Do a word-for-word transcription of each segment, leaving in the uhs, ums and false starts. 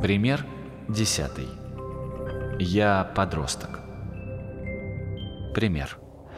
Пример десятый. Я подросток. Пример.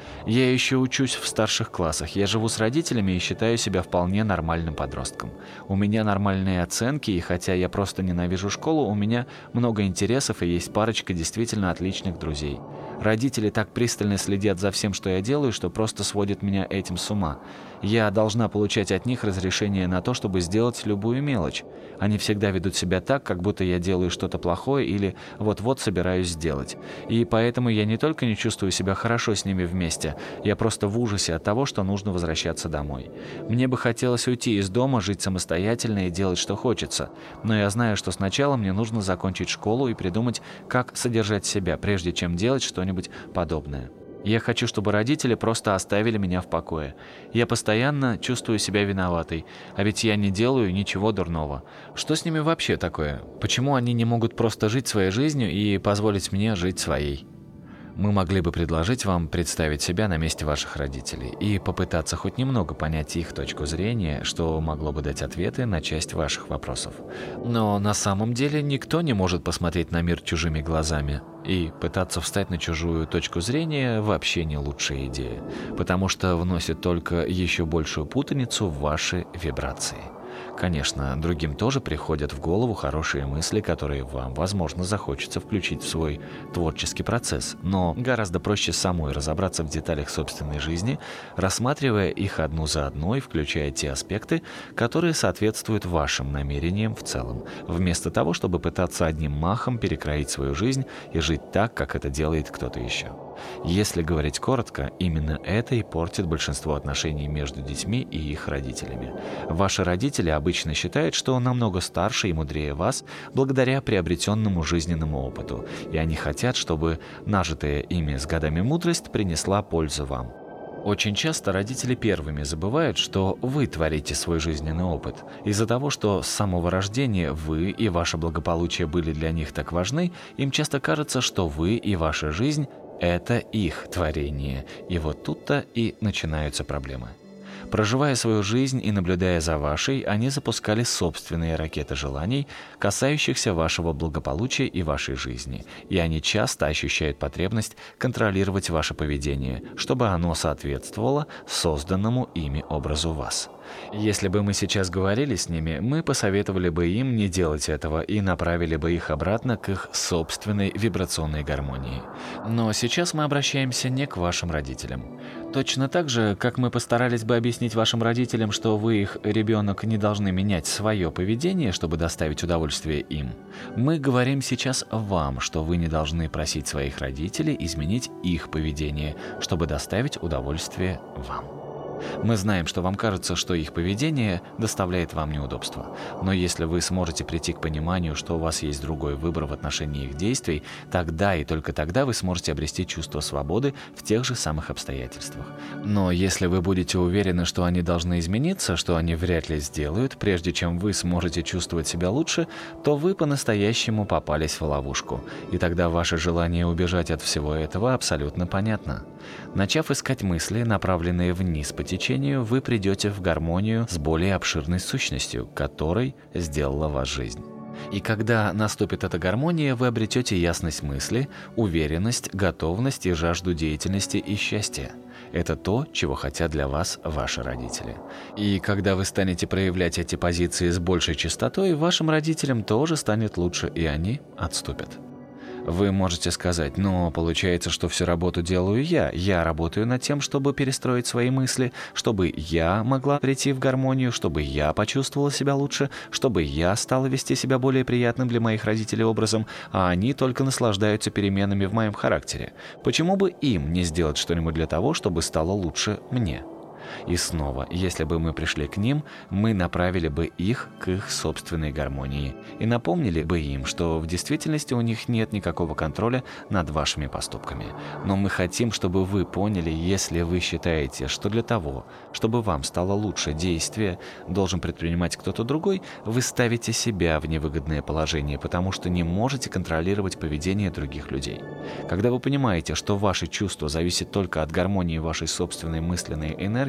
Я еще учусь в старших классах. Я живу с родителями и считаю себя вполне нормальным подростком. У меня нормальные оценки, и хотя я просто ненавижу школу, у меня много интересов и есть парочка действительно отличных друзей. Родители так пристально следят за всем, что я делаю, что просто сводят меня этим с ума. Я должна получать от них разрешение на то, чтобы сделать любую мелочь. Они всегда ведут себя так, как будто я делаю что-то плохое или вот-вот собираюсь сделать. И поэтому я не только не чувствую себя хорошо с ними вместе, я просто в ужасе от того, что нужно возвращаться домой. Мне бы хотелось уйти из дома, жить самостоятельно и делать, что хочется. Но я знаю, что сначала мне нужно закончить школу и придумать, как содержать себя, прежде чем делать что-нибудь подобное. Я хочу, чтобы родители просто оставили меня в покое. Я постоянно чувствую себя виноватой, а ведь я не делаю ничего дурного. Что с ними вообще такое? Почему они не могут просто жить своей жизнью и позволить мне жить своей? Мы могли бы предложить вам представить себя на месте ваших родителей и попытаться хоть немного понять их точку зрения, что могло бы дать ответы на часть ваших вопросов. Но на самом деле никто не может посмотреть на мир чужими глазами, и пытаться встать на чужую точку зрения вообще не лучшая идея, потому что вносит только еще большую путаницу в ваши вибрации. Конечно, другим тоже приходят в голову хорошие мысли, которые вам, возможно, захочется включить в свой творческий процесс, но гораздо проще самой разобраться в деталях собственной жизни, рассматривая их одну за одной, включая те аспекты, которые соответствуют вашим намерениям в целом, вместо того, чтобы пытаться одним махом перекроить свою жизнь и жить так, как это делает кто-то еще. Если говорить коротко, именно это и портит большинство отношений между детьми и их родителями. Ваши родители обычно считают, что намного старше и мудрее вас благодаря приобретенному жизненному опыту, и они хотят, чтобы нажитая ими с годами мудрость принесла пользу вам. Очень часто родители первыми забывают, что вы творите свой жизненный опыт. Из-за того, что с самого рождения вы и ваше благополучие были для них так важны, им часто кажется, что вы и ваша жизнь – это их творение. И вот тут-то и начинаются проблемы. Проживая свою жизнь и наблюдая за вашей, они запускали собственные ракеты желаний, касающихся вашего благополучия и вашей жизни. И они часто ощущают потребность контролировать ваше поведение, чтобы оно соответствовало созданному ими образу вас. Если бы мы сейчас говорили с ними, мы посоветовали бы им не делать этого и направили бы их обратно к их собственной вибрационной гармонии. Но сейчас мы обращаемся не к вашим родителям. Точно так же, как мы постарались бы объяснить вашим родителям, что вы, их ребенок, не должны менять свое поведение, чтобы доставить удовольствие им, мы говорим сейчас вам, что вы не должны просить своих родителей изменить их поведение, чтобы доставить удовольствие вам. Мы знаем, что вам кажется, что их поведение доставляет вам неудобства. Но если вы сможете прийти к пониманию, что у вас есть другой выбор в отношении их действий, тогда и только тогда вы сможете обрести чувство свободы в тех же самых обстоятельствах. Но если вы будете уверены, что они должны измениться, что они вряд ли сделают, прежде чем вы сможете чувствовать себя лучше, то вы по-настоящему попались в ловушку. И тогда ваше желание убежать от всего этого абсолютно понятно. Начав искать мысли, направленные вниз по течению, вы придете в гармонию с более обширной сущностью, которой сделала вас жизнь. И когда наступит эта гармония, вы обретете ясность мысли, уверенность, готовность и жажду деятельности и счастья. Это то, чего хотят для вас ваши родители. И когда вы станете проявлять эти позиции с большей частотой, вашим родителям тоже станет лучше, и они отступят. Вы можете сказать: но получается, что всю работу делаю я. Я работаю над тем, чтобы перестроить свои мысли, чтобы я могла прийти в гармонию, чтобы я почувствовала себя лучше, чтобы я стала вести себя более приятным для моих родителей образом, а они только наслаждаются переменами в моем характере. Почему бы им не сделать что-нибудь для того, чтобы стало лучше мне? И снова, если бы мы пришли к ним, мы направили бы их к их собственной гармонии и напомнили бы им, что в действительности у них нет никакого контроля над вашими поступками. Но мы хотим, чтобы вы поняли, если вы считаете, что для того, чтобы вам стало лучше, действие должен предпринимать кто-то другой, вы ставите себя в невыгодное положение, потому что не можете контролировать поведение других людей. Когда вы понимаете, что ваши чувства зависят только от гармонии вашей собственной мысленной энергии,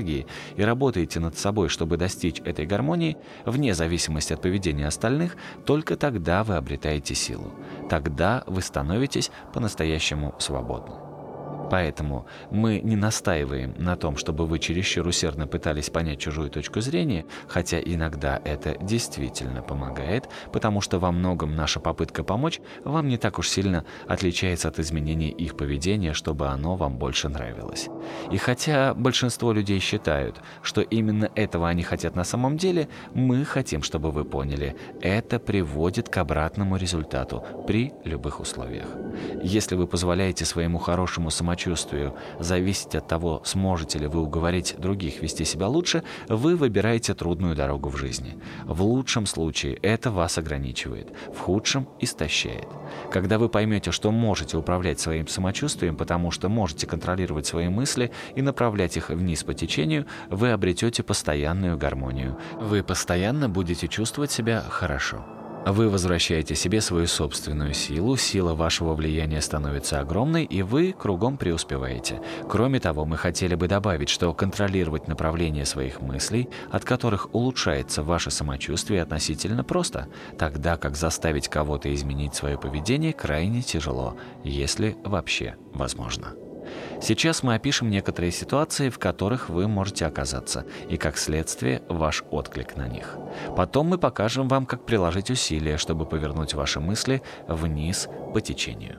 энергии и работаете над собой, чтобы достичь этой гармонии, вне зависимости от поведения остальных, только тогда вы обретаете силу. Тогда вы становитесь по-настоящему свободны. Поэтому мы не настаиваем на том, чтобы вы чересчур усердно пытались понять чужую точку зрения, хотя иногда это действительно помогает, потому что во многом наша попытка помочь вам не так уж сильно отличается от изменения их поведения, чтобы оно вам больше нравилось. И хотя большинство людей считают, что именно этого они хотят на самом деле, мы хотим, чтобы вы поняли, это приводит к обратному результату при любых условиях. Если вы позволяете своему хорошему самочувствию зависеть от того, сможете ли вы уговорить других вести себя лучше, вы выбираете трудную дорогу в жизни. В лучшем случае это вас ограничивает, в худшем – истощает. Когда вы поймете, что можете управлять своим самочувствием, потому что можете контролировать свои мысли и направлять их вниз по течению, вы обретете постоянную гармонию. Вы постоянно будете чувствовать себя хорошо. Вы возвращаете себе свою собственную силу, сила вашего влияния становится огромной, и вы кругом преуспеваете. Кроме того, мы хотели бы добавить, что контролировать направление своих мыслей, от которых улучшается ваше самочувствие, относительно просто, тогда как заставить кого-то изменить свое поведение крайне тяжело, если вообще возможно. Сейчас мы опишем некоторые ситуации, в которых вы можете оказаться, и как следствие ваш отклик на них. Потом мы покажем вам, как приложить усилия, чтобы повернуть ваши мысли вниз по течению.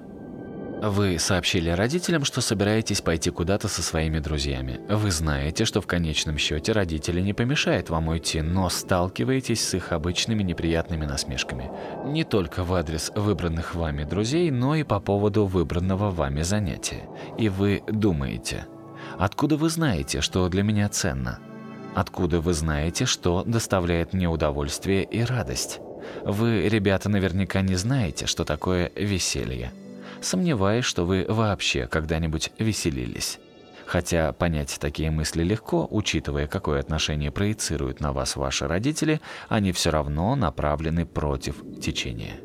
Вы сообщили родителям, что собираетесь пойти куда-то со своими друзьями. Вы знаете, что в конечном счете родители не помешают вам уйти, но сталкиваетесь с их обычными неприятными насмешками. Не только в адрес выбранных вами друзей, но и по поводу выбранного вами занятия. И вы думаете: откуда вы знаете, что для меня ценно? Откуда вы знаете, что доставляет мне удовольствие и радость? Вы, ребята, наверняка не знаете, что такое веселье. Сомневаюсь, что вы вообще когда-нибудь веселились. Хотя понять такие мысли легко, учитывая, какое отношение проецируют на вас ваши родители, они все равно направлены против течения.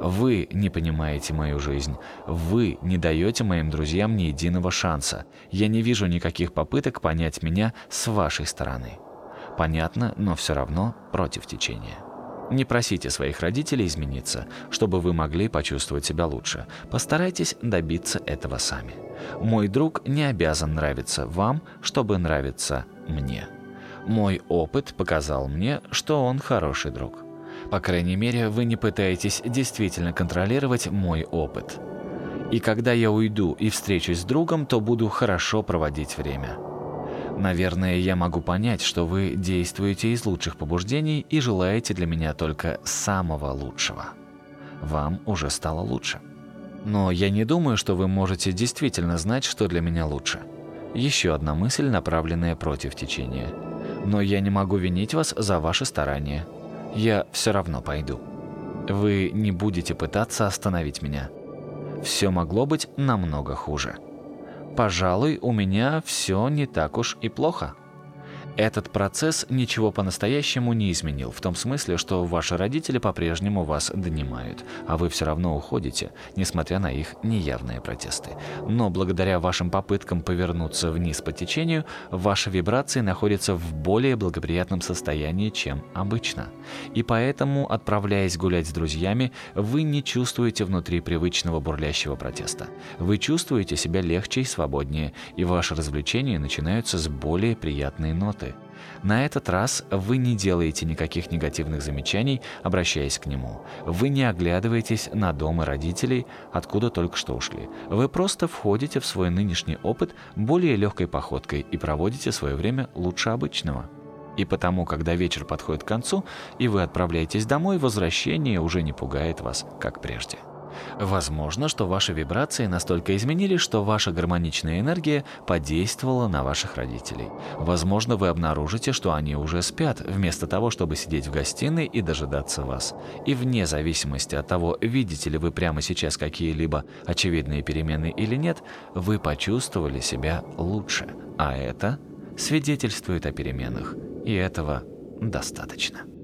Вы не понимаете мою жизнь. Вы не даете моим друзьям ни единого шанса. Я не вижу никаких попыток понять меня с вашей стороны. Понятно, но все равно против течения. Не просите своих родителей измениться, чтобы вы могли почувствовать себя лучше. Постарайтесь добиться этого сами. Мой друг не обязан нравиться вам, чтобы нравиться мне. Мой опыт показал мне, что он хороший друг. По крайней мере, вы не пытаетесь действительно контролировать мой опыт. И когда я уйду и встречусь с другом, то буду хорошо проводить время. Наверное, я могу понять, что вы действуете из лучших побуждений и желаете для меня только самого лучшего. Вам уже стало лучше. Но я не думаю, что вы можете действительно знать, что для меня лучше. Еще одна мысль, направленная против течения. Но я не могу винить вас за ваши старания. Я все равно пойду. Вы не будете пытаться остановить меня. Все могло быть намного хуже. Пожалуй, у меня все не так уж и плохо. Этот процесс ничего по-настоящему не изменил, в том смысле, что ваши родители по-прежнему вас донимают, а вы все равно уходите, несмотря на их неявные протесты. Но благодаря вашим попыткам повернуться вниз по течению, ваши вибрации находятся в более благоприятном состоянии, чем обычно. И поэтому, отправляясь гулять с друзьями, вы не чувствуете внутри привычного бурлящего протеста. Вы чувствуете себя легче и свободнее, и ваши развлечения начинаются с более приятной ноты. На этот раз вы не делаете никаких негативных замечаний, обращаясь к нему. Вы не оглядываетесь на дом и родителей, откуда только что ушли. Вы просто входите в свой нынешний опыт более легкой походкой и проводите свое время лучше обычного. И потому, когда вечер подходит к концу, и вы отправляетесь домой, возвращение уже не пугает вас, как прежде. Возможно, что ваши вибрации настолько изменились, что ваша гармоничная энергия подействовала на ваших родителей. Возможно, вы обнаружите, что они уже спят, вместо того, чтобы сидеть в гостиной и дожидаться вас. И вне зависимости от того, видите ли вы прямо сейчас какие-либо очевидные перемены или нет, вы почувствовали себя лучше. А это свидетельствует о переменах. И этого достаточно.